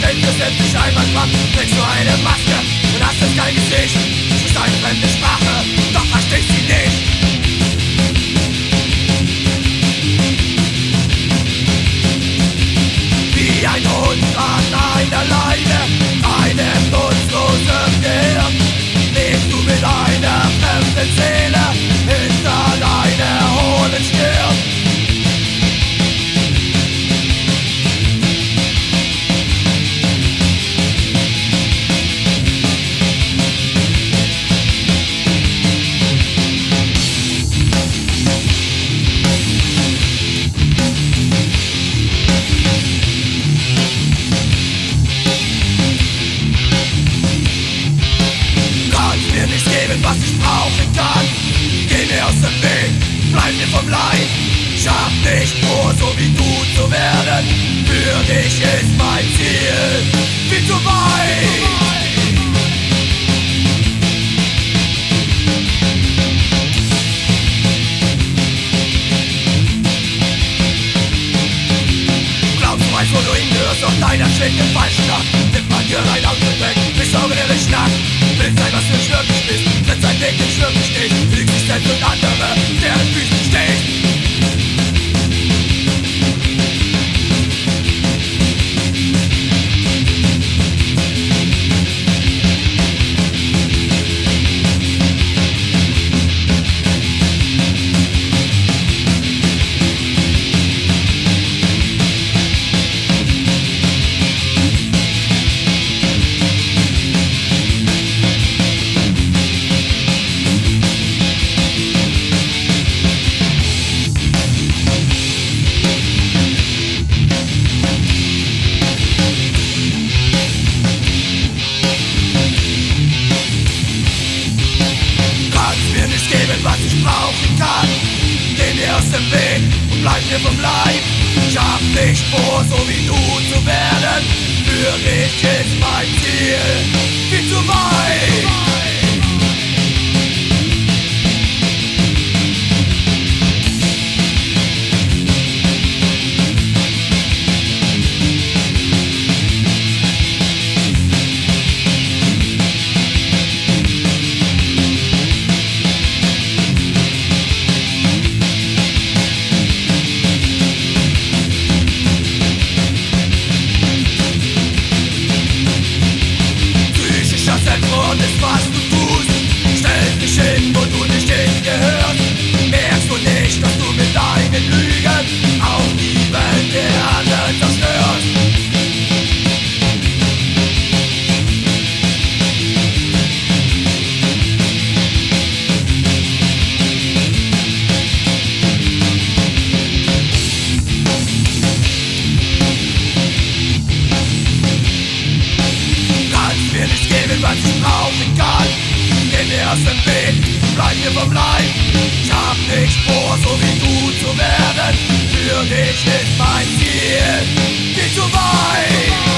Verständnis setzt dich einmal ab, trägst du eine Maske und hast jetzt kein Gesicht. Sprichst eine fremde Sprache, doch verstehst sie nicht. Wie ein Hund an einer Leine, einem nutzlosen Gehirn, lebst du mit einer fremden Seele hinter deiner hohlen Stirn. Was ich brauchen kann, geh mir aus dem Weg, bleib mir vom Leib. Ich hab nicht vor, so wie du zu werden. Für dich ist mein Ziel viel zu weit. Glaubst du weißt, wo du hingehörst, doch deiner schlägt den falschen Tag. Nimm man dir dein Auto weg, bist Augen in den Schnack. Willst sein, was du nicht wirklich bist, setz dein Weg nicht wirklich nicht. Die Existenz und andere, deren Füßen steht. Was ich brauchen kann, geh mir aus dem Weg und bleib mir vom Leib. Ich hab nicht vor, so wie du zu werden. Für dich ist mein Ziel viel zu weit. Und ist, was du tust, stell dich hin, wo du nicht hingehörst. Merkst du nicht, dass du mit deinen Lügen auch die Welt der anderen zerstörst? Kannst mir nicht geben, was ich brauchen kann. Geh mir aus dem Weg, bleib mir vom Leib. Ich hab nicht vor, so wie du zu werden. Für dich ist mein Ziel viel zu weit.